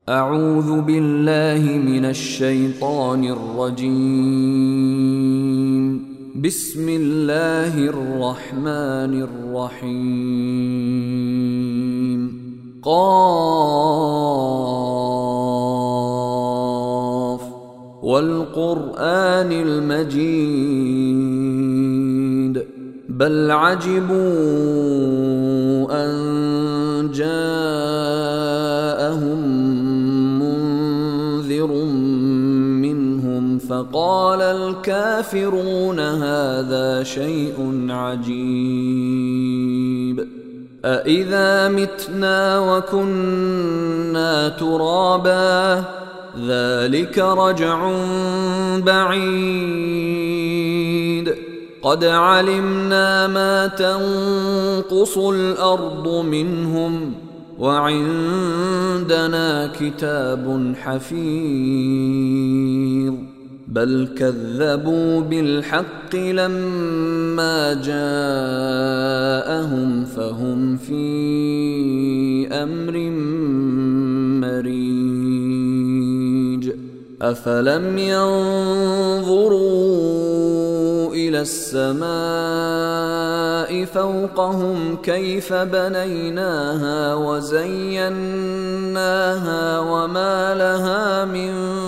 أعوذ بالله من الشيطان الرجيم. بسم الله الرحمن الرحيم. قاف والقرآن المجيد بل عجبوا أن جاءهم منهم فقال الكافرون هذا شيء عجيب أإذا متنا وكنا ترابا ذلك رجع بعيد قد علمنا ما تنقص الأرض منهم وعندنا كتاب حفيظ بل كذبوا بالحق لما جاءهم فهم في أمر مريج أفلم ينظروا إلى السماء فوقهم كيف بنيناها وزيناها وما لها من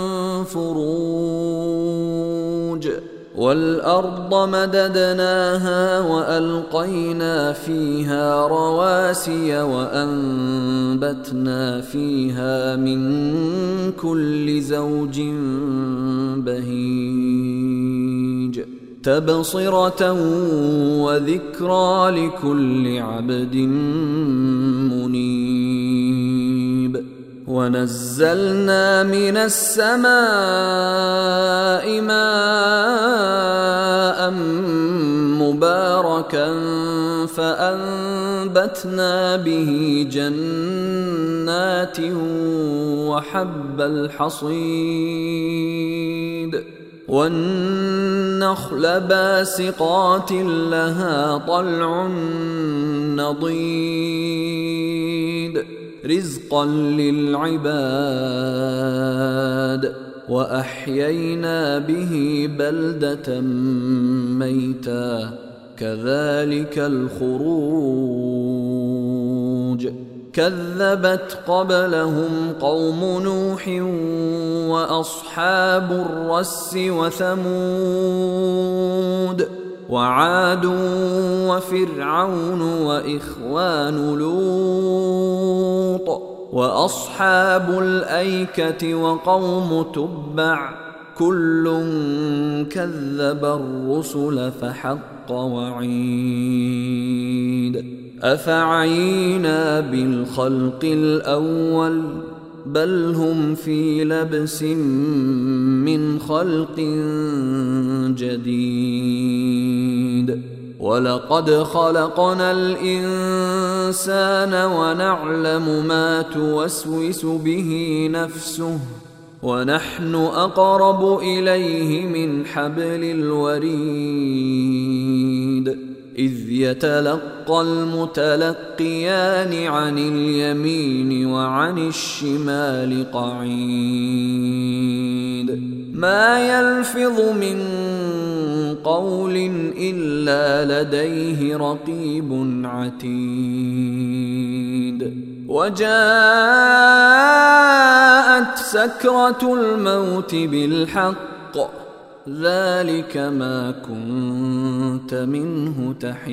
فروج والأرض مددناها وألقينا فيها رواسي وأنبتنا فيها من كل زوج بهيج تبصرة وذكرى لكل عبد منيب ونزلنا من السماء ماء مباركا فأنبتنا به جنات وحب الحصيد والنخل باسقات لها طلع نضيد رزقا للعباد وأحيينا به بلدة ميتا كذلك الخروج كذبت قبلهم قوم نوح وأصحاب الرس وثمود وعاد وفرعون وإخوان لوط وأصحاب الأيكة وقوم تبع كل كذب الرسل فحق وعيد أفعينا بالخلق الأول بل هم في لبس من خلق جديد ولقد خلقنا الإنسان ونعلم ما توسوس به نفسه ونحن أقرب إليه من حبل الوريد إذ يتلقى المتلقيان عن اليمين وعن الشمال قعيد ما يلفظ من قول إلا لديه رقيب عتيد وجاءت سكرة الموت بالحق ذلك ما كنت منه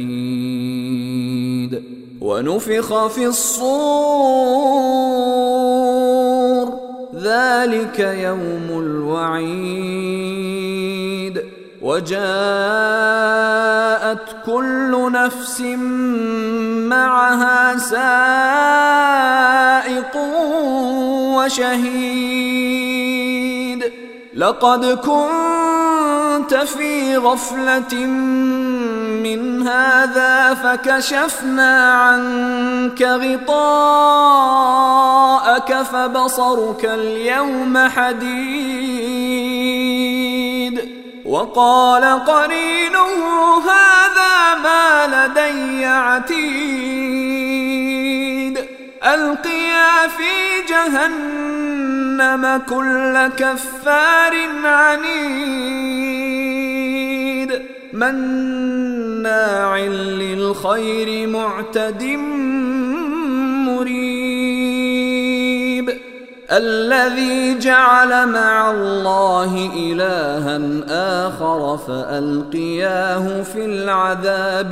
تحيد ونفخ في الصور ذلك يوم الوعيد وجاءت كل نفس معها سائق وشهيد لقد كنت في غفلة من هذا فكشفنا عنك غطاءك فبصرك اليوم حديد وقال قرينه هذا ما لدي عتيد ألقيا في جهنم جهنم كل كفار عنيد مناع للخير معتد مريب الذي جعل مع الله إلها آخر فألقياه في العذاب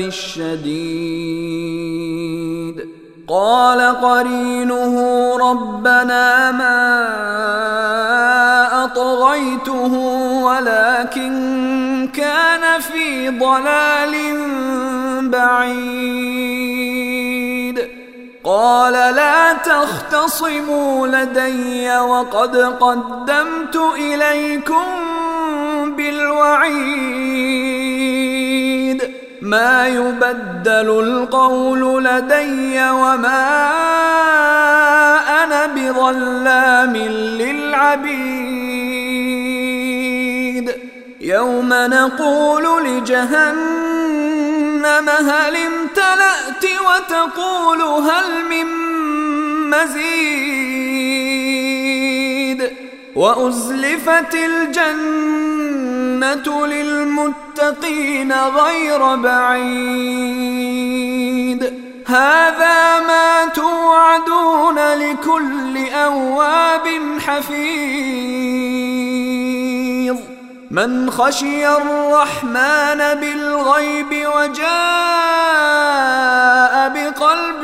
الشديد قال قرينه ربنا ما أطغيته ولكن كان في ضلال بعيد قال لا تختصموا لدي وقد قدمت إليكم بالوعيد ما يبدل القول لدي وما أنا بظلام للعبيد يوم نقول لجهنم هل امتلأت وتقول هل من مزيد وأزلفت الجنة للمتقين غير بعيد هذا ما توعدون لكل أواب حفيظ من خشي الرحمن بالغيب وجاء بقلب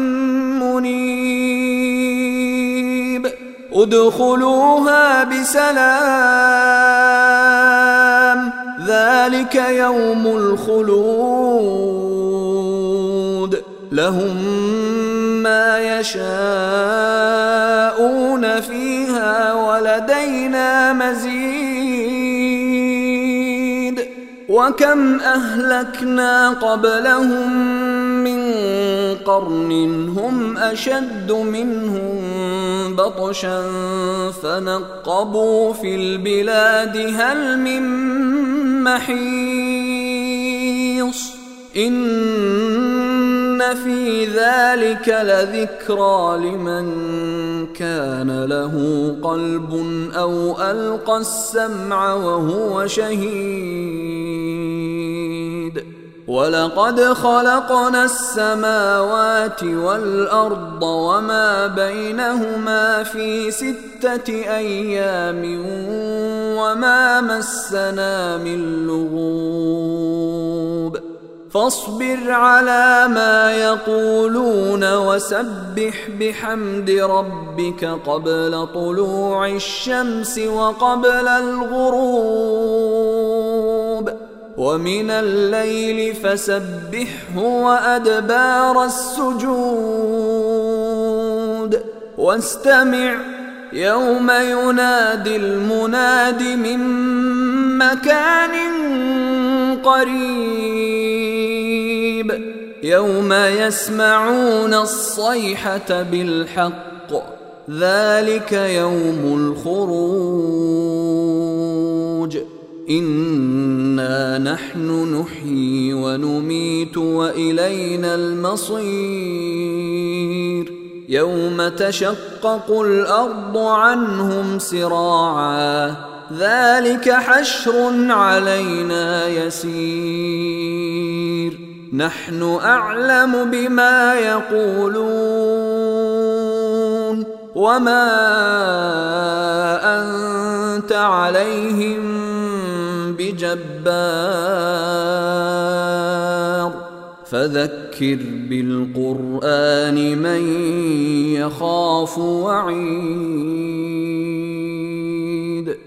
منيب ادخلوها بسلام ذلك يوم الخلود لهم ما يشاءون فيها ولدينا مزيد وكم أهلكنا قبلهم من قرن هم أشد منهم بطشا فنقبوا في البلاد هل من محيص إن في ذلك لذكرى لمن كان له قلب أو ألقى السمع وهو شهيد ولقد خلقنا السماوات والأرض وما بينهما في 6 أيام وما مسنا من لغوب فاصبر على ما يقولون وسبح بحمد ربك قبل طلوع الشمس وقبل الغروب ومن الليل فسبحه وأدبار السجود واستمع يوم ينادي المناد من مكان قريب يوم يسمعون الصيحة بالحق ذلك يوم الخروج إنا نحن نحيي ونميت وإلينا المصير يوم تشقق الأرض عنهم سراعا ذلك حشر علينا يسير نحن أعلم بما يقولون وما أنت عليهم بجبار فذكر بالقرآن من يخاف وعيد